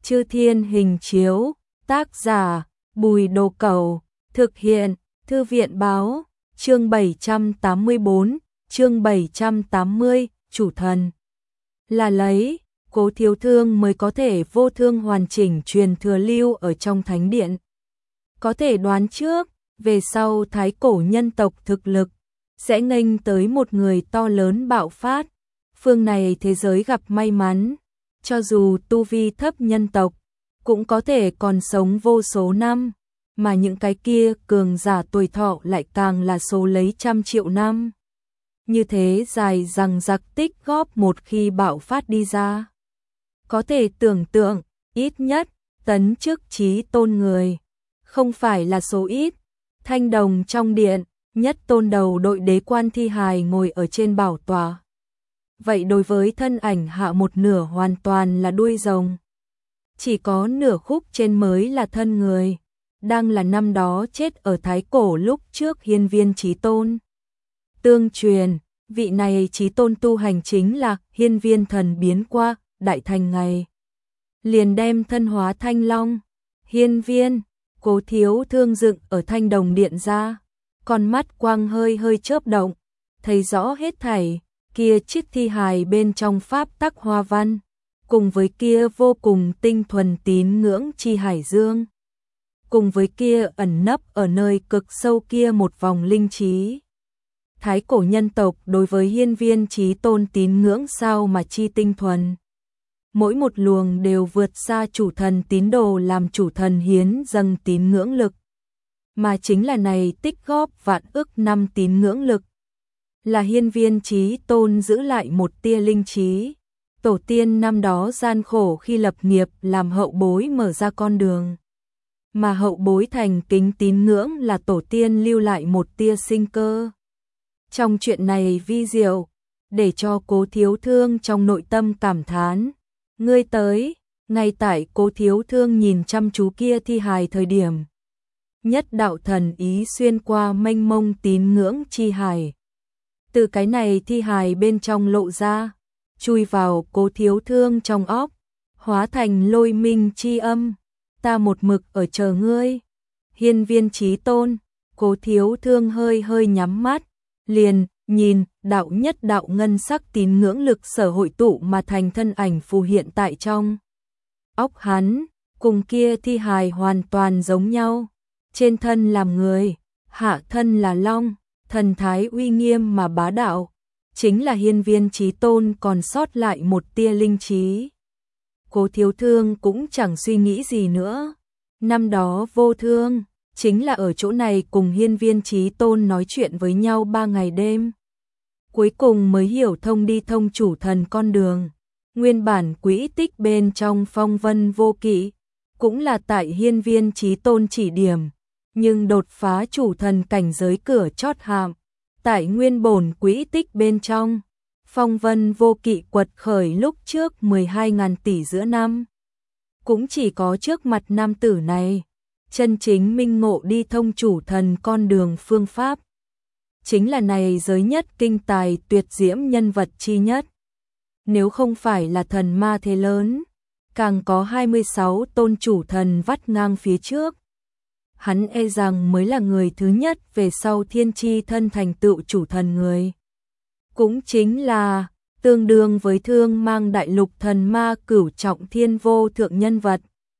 Chư Thiên Hình Chiếu, tác giả, Bùi Đồ Cẩu, thực hiện, Thư viện báo, chương 784, chương 780, chủ thần. Là lấy, Cố Thiếu Thương mới có thể vô thương hoàn chỉnh truyền thừa lưu ở trong thánh điện. Có thể đoán trước, về sau thái cổ nhân tộc thực lực, sẽ nghênh tới một người to lớn bạo phát. Phương này thế giới gặp may mắn, cho dù tu vi thấp nhân tộc, cũng có thể còn sống vô số năm, mà những cái kia cường giả tuổi thọ lại càng là số lấy trăm triệu năm. Như thế dài rằng giặc tích góp một khi bạo phát đi ra. Có thể tưởng tượng, ít nhất, tấn chức chí tôn người, không phải là số ít. Thanh đồng trong điện, nhất tôn đầu đội đế quan thi hài ngồi ở trên bảo tọa. Vậy đối với thân ảnh hạ một nửa hoàn toàn là đuôi rồng. Chỉ có nửa khúc trên mới là thân người, đang là năm đó chết ở thái cổ lúc trước hiên viên chí tôn. Tương truyền, vị này chí tôn tu hành chính là hiên viên thần biến qua, đại thành ngày. Liền đem thân hóa thanh long, hiên viên, Cố Thiếu Thương dựng ở thanh đồng điện ra, con mắt quang hơi hơi chớp động, thấy rõ hết thảy, kia chiếc thi hài bên trong pháp tắc hoa văn, cùng với kia vô cùng tinh thuần tín ngưỡng chi hải dương, cùng với kia ẩn nấp ở nơi cực sâu kia một vòng linh trí. Thái cổ nhân tộc đối với hiên viên chí tôn tín ngưỡng sao mà chi tinh thuần. Mỗi một luồng đều vượt xa chủ thần tín đồ làm chủ thần hiến dâng tín ngưỡng lực. Mà chính là này tích góp vạn ức năm tín ngưỡng lực. Là hiên viên chí tôn giữ lại một tia linh trí. Tổ tiên năm đó gian khổ khi lập nghiệp làm hậu bối mở ra con đường. Mà hậu bối thành kính tín ngưỡng là tổ tiên lưu lại một tia sinh cơ. Trong chuyện này vi diệu, để cho Cố Thiếu Thương trong nội tâm cảm thán. Ngươi tới, ngay tại Cố Thiếu Thương nhìn chăm chú kia thi hài thời điểm. Nhất đạo thần ý xuyên qua mênh mông tín ngưỡng chi hài. Từ cái này thi hài bên trong lộ ra, chui vào Cố Thiếu Thương trong óc, hóa thành lôi minh chi âm. Ta một mực ở chờ ngươi. Hiên viên chí tôn, Cố Thiếu Thương hơi hơi nhắm mắt, liền nhìn đạo nhất đạo ngân sắc tín ngưỡng lực sở hội tụ mà thành thân ảnh phù hiện tại trong óc hắn, cùng kia thi hài hoàn toàn giống nhau. Trên thân làm người, hạ thân là long, thần thái uy nghiêm mà bá đạo, chính là hiên viên chí tôn còn sót lại một tia linh trí. Cố Thiếu Thương cũng chẳng suy nghĩ gì nữa. Năm đó vô thương, chính là ở chỗ này cùng hiên viên chí tôn nói chuyện với nhau 3 ngày đêm. Cuối cùng mới hiểu thông đi thông chủ thần con đường. Nguyên bản quỹ tích bên trong phong vân vô kỵ, cũng là tại hiên viên chí tôn chỉ điểm, nhưng đột phá chủ thần cảnh giới cửa chót hạm. Tại nguyên bổn quỹ tích bên trong, phong vân vô kỵ quật khởi lúc trước 12.000 tỷ giữa năm. Cũng chỉ có trước mặt nam tử này, chân chính minh ngộ đi thông chủ thần con đường phương pháp. Chính là này giới nhất kinh tài tuyệt diễm nhân vật chi nhất. Nếu không phải là thần ma thế lớn, càng có 26 tôn chủ thần vắt ngang phía trước. Hắn e rằng mới là người thứ nhất về sau thiên chi thân thành tựu chủ thần người. Cũng chính là tương đương với thương mang đại lục thần ma cửu trọng thiên vô thượng nhân vật.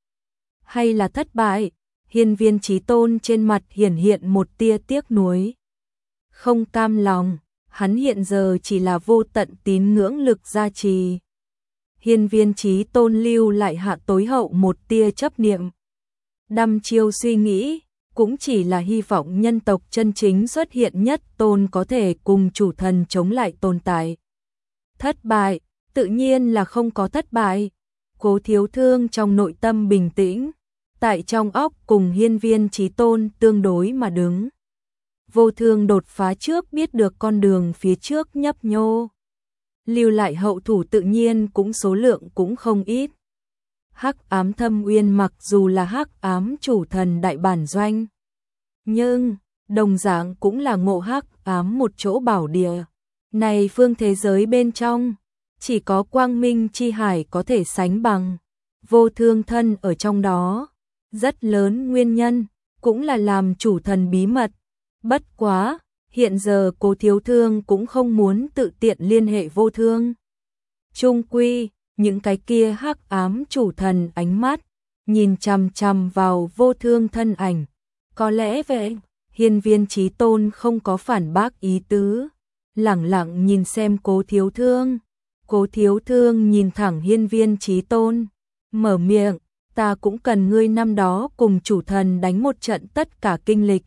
Hay là thất bại, hiên viên chí tôn trên mặt hiển hiện một tia tiếc nuối. Không cam lòng, hắn hiện giờ chỉ là vô tận tín ngưỡng lực gia trì. Hiên viên chí tôn lưu lại hạ tối hậu một tia chấp niệm. Đăm chiêu suy nghĩ, cũng chỉ là hy vọng nhân tộc chân chính xuất hiện nhất tôn có thể cùng chủ thần chống lại tồn tại. Thất bại, tự nhiên là không có thất bại. Cố Thiếu Thương trong nội tâm bình tĩnh, tại trong óc cùng hiên viên chí tôn tương đối mà đứng. Vô thương đột phá trước biết được con đường phía trước nhấp nhô. Lưu lại hậu thủ tự nhiên cũng số lượng cũng không ít. Hắc ám thâm uyên mặc dù là hắc ám chủ thần đại bản doanh, nhưng đồng dạng cũng là ngộ hắc ám một chỗ bảo địa. Này phương thế giới bên trong, chỉ có quang minh chi hải có thể sánh bằng. vô thương thân ở trong đó. Rất lớn nguyên nhân, cũng là làm chủ thần bí mật. Bất quá, hiện giờ Cố Thiếu Thương cũng không muốn tự tiện liên hệ vô thương. Chung quy, những cái kia hắc ám chủ thần ánh mắt, nhìn chằm chằm vào vô thương thân ảnh. Có lẽ vậy, Hiên Viên Chí Tôn không có phản bác ý tứ, lẳng lặng nhìn xem Cố Thiếu Thương. Cố Thiếu Thương nhìn thẳng Hiên Viên Chí Tôn, mở miệng, ta cũng cần ngươi năm đó cùng chủ thần đánh một trận tất cả kinh lịch.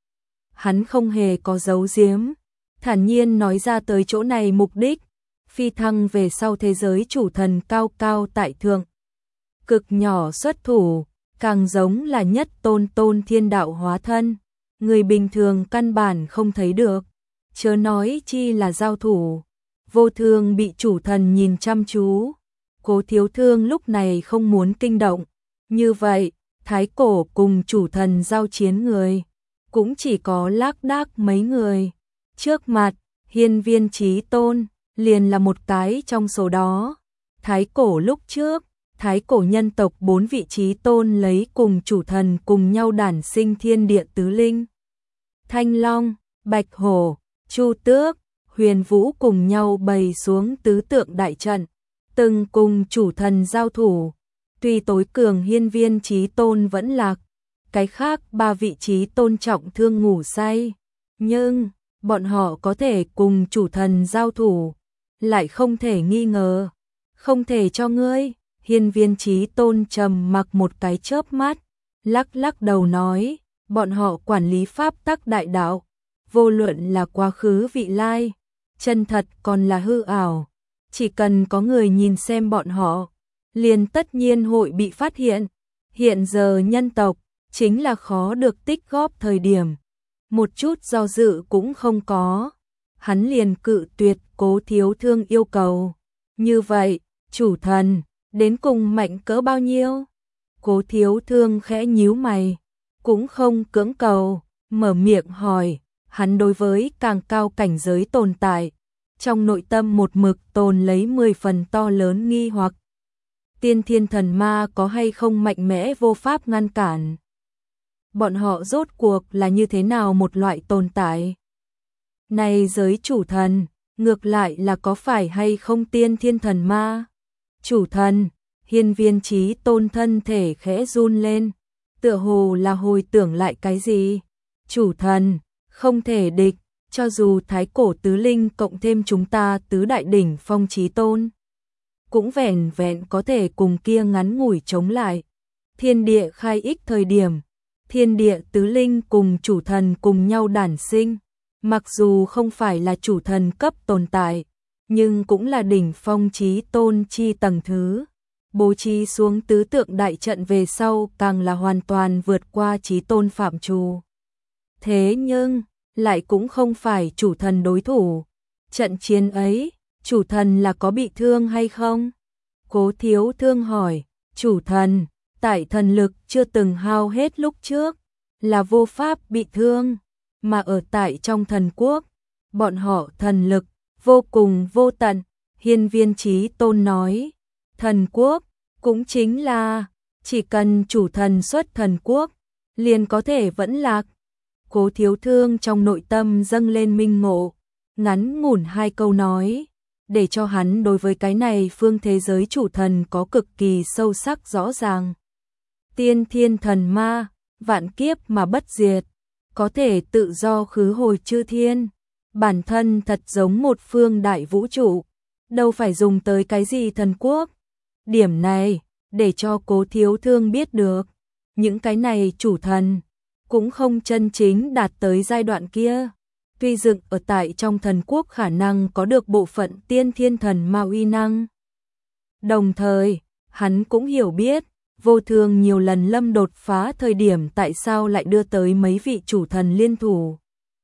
Hắn không hề có giấu giếm, thản nhiên nói ra tới chỗ này mục đích, phi thăng về sau thế giới chủ thần cao cao tại thượng. Cực nhỏ xuất thủ, càng giống là nhất tôn thiên đạo hóa thân, người bình thường căn bản không thấy được, chớ nói chi là giao thủ. Vô thương bị chủ thần nhìn chăm chú, Cố Thiếu Thương lúc này không muốn kinh động, như vậy, thái cổ cùng chủ thần giao chiến người, cũng chỉ có lác đác mấy người. Trước mặt, Hiên Viên Chí Tôn, liền là một cái trong số đó. Thái cổ lúc trước, thái cổ nhân tộc 4 vị chí tôn lấy cùng chủ thần cùng nhau đản sinh thiên địa tứ linh. Thanh Long, Bạch Hổ, Chu Tước, Huyền Vũ cùng nhau bày xuống tứ tượng đại trận, từng cùng chủ thần giao thủ. Tuy tối cường Hiên Viên Chí Tôn vẫn lạc, cái khác 3 vị chí tôn trọng thương ngủ say, nhưng bọn họ có thể cùng chủ thần giao thủ, lại không thể nghi ngờ, không thể cho ngươi. Hiên Viên Chí Tôn trầm mặc một cái chớp mắt, lắc lắc đầu nói, bọn họ quản lý pháp tắc đại đạo, vô luận là quá khứ vị lai, chân thật còn là hư ảo, chỉ cần có người nhìn xem bọn họ, liền tất nhiên hội bị phát hiện. Hiện giờ nhân tộc chính là khó được tích góp thời điểm, một chút do dự cũng không có, hắn liền cự tuyệt Cố Thiếu Thương yêu cầu. Như vậy, chủ thần đến cùng mạnh cỡ bao nhiêu? Cố Thiếu Thương khẽ nhíu mày, cũng không cưỡng cầu, mở miệng hỏi. Hắn đối với càng cao cảnh giới tồn tại, trong nội tâm một mực tồn lấy 10 phần to lớn nghi hoặc. Tiên thiên thần ma có hay không mạnh mẽ vô pháp ngăn cản? Bọn họ rốt cuộc là như thế nào một loại tồn tại? Này giới chủ thần, ngược lại là có phải hay không tiên thiên thần ma? Chủ thần, Hiên Viên Chí Tôn thân thể khẽ run lên, tựa hồ là hồi tưởng lại cái gì? Chủ thần, không thể địch, cho dù thái cổ tứ linh cộng thêm chúng ta tứ đại đỉnh phong chí tôn, cũng vẹn vẹn có thể cùng kia ngắn ngủi chống lại. Thiên địa khai ích thời điểm, thiên địa tứ linh cùng chủ thần cùng nhau đản sinh, mặc dù không phải là chủ thần cấp tồn tại, nhưng cũng là đỉnh phong chí tôn chi tầng thứ. Bố trí xuống tứ tượng đại trận về sau càng là hoàn toàn vượt qua chí tôn phạm trù. Thế nhưng, lại cũng không phải chủ thần đối thủ. Trận chiến ấy, chủ thần là có bị thương hay không? Cố Thiếu Thương hỏi, chủ thần, tại thần lực chưa từng hao hết lúc trước, là vô pháp bị thương, mà ở tại trong thần quốc, bọn họ thần lực vô cùng vô tận. Hiên Viên Chí Tôn nói, thần quốc cũng chính là chỉ cần chủ thần xuất thần quốc, liền có thể vẫn lạc. Cố Thiếu Thương trong nội tâm dâng lên minh ngộ, ngắn ngủn 2 câu nói, để cho hắn đối với cái này phương thế giới chủ thần có cực kỳ sâu sắc rõ ràng. Tiên thiên thần ma, vạn kiếp mà bất diệt, có thể tự do khứ hồi chư thiên, bản thân thật giống một phương đại vũ trụ, đâu phải dùng tới cái gì thần quốc. Điểm này, để cho Cố Thiếu Thương biết được, những cái này chủ thần cũng không chân chính đạt tới giai đoạn kia. Tuy dựng ở tại trong thần quốc khả năng có được bộ phận tiên thiên thần ma uy năng. Đồng thời, hắn cũng hiểu biết, vô thường nhiều lần lâm đột phá thời điểm tại sao lại đưa tới mấy vị chủ thần liên thủ.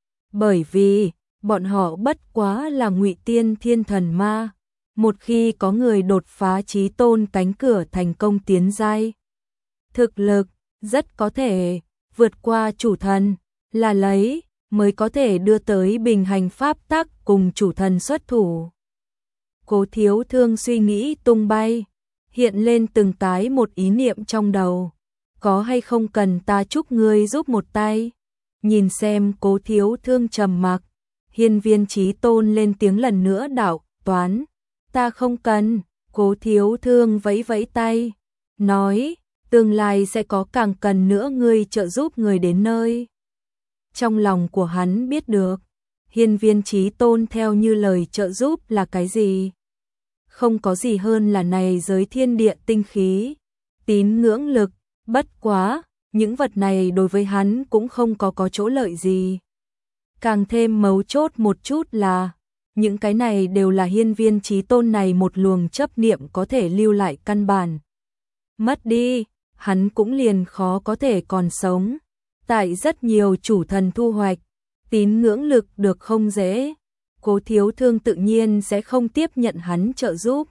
Bởi vì, bọn họ bất quá là ngụy tiên thiên thần ma. Một khi có người đột phá chí tôn cánh cửa thành công tiến giai, thực lực rất có thể vượt qua chủ thần, là lấy mới có thể đưa tới bình hành pháp tắc cùng chủ thần xuất thủ. Cố Thiếu Thương suy nghĩ tung bay, hiện lên từng cái một ý niệm trong đầu. Có hay không cần ta chúc ngươi giúp một tay? Nhìn xem Cố Thiếu Thương trầm mặc, Hiên Viên Chí Tôn lên tiếng lần nữa đạo toán. Ta không cần, Cố Thiếu Thương vẫy vẫy tay, nói tương lai sẽ có càng cần nữa ngươi trợ giúp người đến nơi. Trong lòng của hắn biết được, Hiên Viên Chí Tôn theo như lời trợ giúp là cái gì? Không có gì hơn là này giới thiên địa tinh khí, tín ngưỡng lực, bất quá, những vật này đối với hắn cũng không có chỗ lợi gì. Càng thêm mấu chốt một chút là, những cái này đều là Hiên Viên Chí Tôn này một luồng chấp niệm có thể lưu lại căn bản. Mất đi, hắn cũng liền khó có thể còn sống. Tại rất nhiều chủ thần thu hoạch, tín ngưỡng lực được không dễ, Cố Thiếu Thương tự nhiên sẽ không tiếp nhận hắn trợ giúp.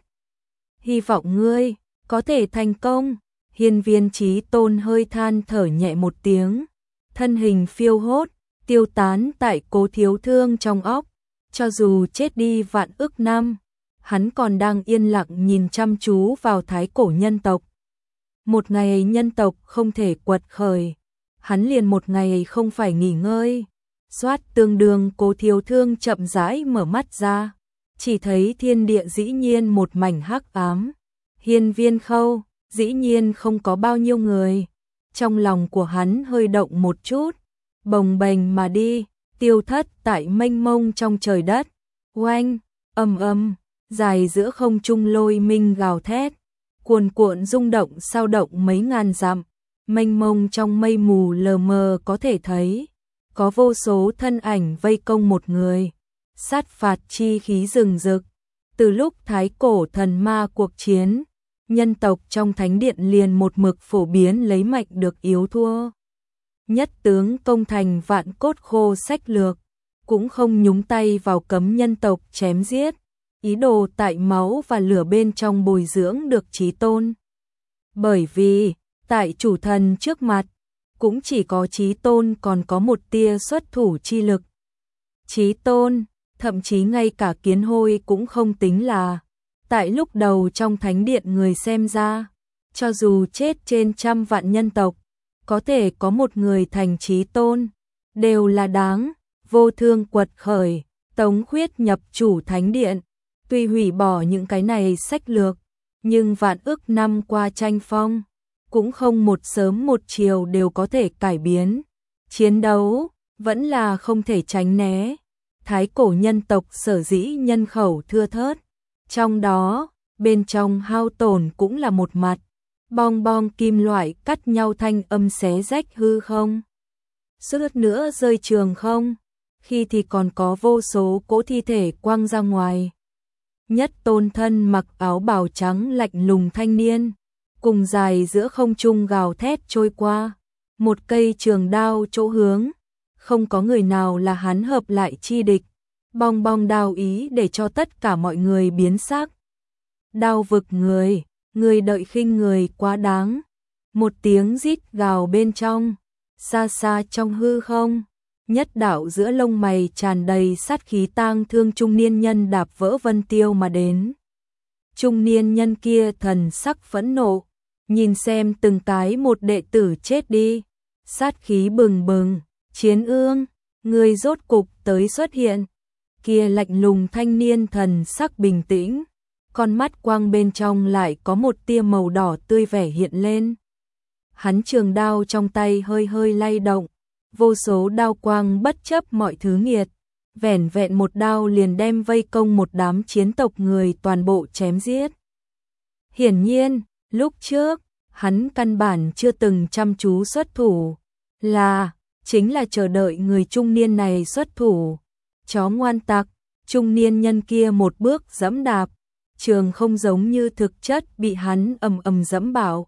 Hy vọng ngươi có thể thành công. Hiên Viên Chí Tôn hơi than thở nhẹ một tiếng, thân hình phiêu hốt, tiêu tán tại Cố Thiếu Thương trong óc. Cho dù chết đi vạn ức năm, hắn còn đang yên lặng nhìn chăm chú vào thái cổ nhân tộc. Một ngày nhân tộc không thể quật khởi, hắn liền một ngày không phải nghỉ ngơi. Soát tương đương Cố Thiếu Thương chậm rãi mở mắt ra, chỉ thấy thiên địa dĩ nhiên một mảnh hắc ám. Hiên Viên Khâu, dĩ nhiên không có bao nhiêu người. Trong lòng của hắn hơi động một chút, bồng bềnh mà đi, tiêu thất tại mênh mông trong trời đất. Oanh, ầm ầm, dài giữa không trung lôi minh gào thét, cuồn cuộn rung động sao động mấy ngàn dặm, mênh mông trong mây mù lờ mờ có thể thấy, có vô số thân ảnh vây công một người, sát phạt chi khí rừng rực. Từ lúc thái cổ thần ma cuộc chiến, nhân tộc trong thánh điện liền một mực phổ biến lấy mạnh được yếu thua. Nhất tướng công thành vạn cốt khô sách lược, cũng không nhúng tay vào cấm nhân tộc chém giết, ý đồ tại máu và lửa bên trong bồi dưỡng được chí tôn. Bởi vì, tại chủ thần trước mặt, cũng chỉ có chí tôn còn có một tia xuất thủ chi lực. Chí tôn, thậm chí ngay cả kiến hôi cũng không tính là. Tại lúc đầu trong thánh điện người xem ra, cho dù chết trên trăm vạn nhân tộc, có thể có một người thành chí tôn, đều là đáng. Vô Thương quật khởi, Tống Khuyết nhập chủ thánh điện, tuy hủy bỏ những cái này sách lược, nhưng vạn ức năm qua tranh phong, cũng không một sớm một chiều đều có thể cải biến. Chiến đấu, vẫn là không thể tránh né. Thái cổ nhân tộc sở dĩ nhân khẩu thưa thớt, trong đó, bên trong hao tổn cũng là một mặt, bong bong kim loại cắt nhau thanh âm xé rách hư không. Suýt nữa rơi trường không, khi thì còn có vô số cỗ thi thể quăng ra ngoài. Nhất tôn thân mặc áo bào trắng lạnh lùng thanh niên, cùng dài giữa không trung gào thét trôi qua, một cây trường đao chỗ hướng, không có người nào là hắn hợp lại chi địch. Bong bong đao ý để cho tất cả mọi người biến sắc. Đao vực người, người đợi khinh người quá đáng. Một tiếng rít gào bên trong, xa xa trong hư không, nhất đạo giữa lông mày tràn đầy sát khí tang thương trung niên nhân đạp vỡ vân tiêu mà đến. Trung niên nhân kia thần sắc phẫn nộ, nhìn xem từng cái một đệ tử chết đi, sát khí bừng bừng. Chiến Ương, người rốt cục tới xuất hiện. Kia lạnh lùng thanh niên thần sắc bình tĩnh, con mắt quang bên trong lại có một tia màu đỏ tươi vẻ hiện lên. Hắn trường đao trong tay hơi hơi lay động, vô số đao quang bất chấp mọi thứ nghiệt, vẻn vẹn một đao liền đem vây công một đám chiến tộc người toàn bộ chém giết. Hiển nhiên, lúc trước, hắn căn bản chưa từng chăm chú xuất thủ, chính là chờ đợi người trung niên này xuất thủ. Chó ngoan tặc, trung niên nhân kia một bước giẫm đạp, trường không giống như thực chất bị hắn ầm ầm giẫm bảo.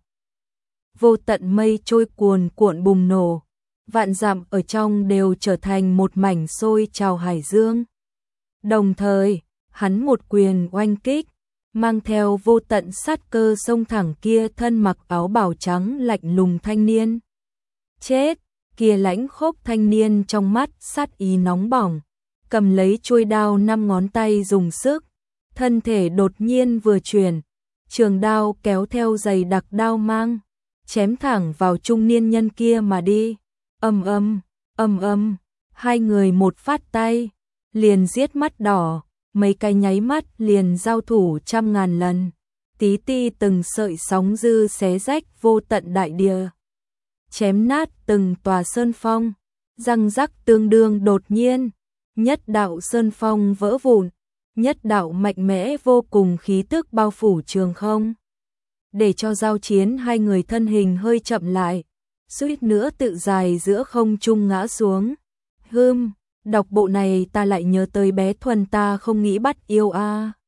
Vô tận mây trôi cuồn cuộn bùng nổ, vạn dặm ở trong đều trở thành một mảnh sôi trào hải dương. Đồng thời, hắn một quyền oanh kích, mang theo vô tận sát cơ xông thẳng kia thân mặc áo bào trắng lạnh lùng thanh niên. Chết, kia lãnh khốc thanh niên trong mắt sát ý nóng bỏng, cầm lấy chuôi đao 5 ngón tay dùng sức, thân thể đột nhiên vừa chuyển, trường đao kéo theo dày đặc đao mang, chém thẳng vào trung niên nhân kia mà đi. Ầm ầm, hai người một phát tay, liền giết mắt đỏ, mấy cái nháy mắt liền giao thủ trăm ngàn lần, tí ti từng sợi sóng dư xé rách vô tận đại địa, chém nát từng tòa sơn phong, răng rắc tương đương đột nhiên, nhất đạo sơn phong vỡ vụn, nhất đạo mạnh mẽ vô cùng khí tức bao phủ trường không. Để cho giao chiến hai người thân hình hơi chậm lại, suýt nữa tự dài giữa không trung ngã xuống. Đọc bộ này ta lại nhớ tới bé Thuần ta không nghĩ bắt yêu a.